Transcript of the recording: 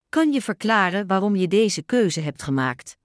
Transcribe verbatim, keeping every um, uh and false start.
Kan je verklaren waarom je deze keuze hebt gemaakt?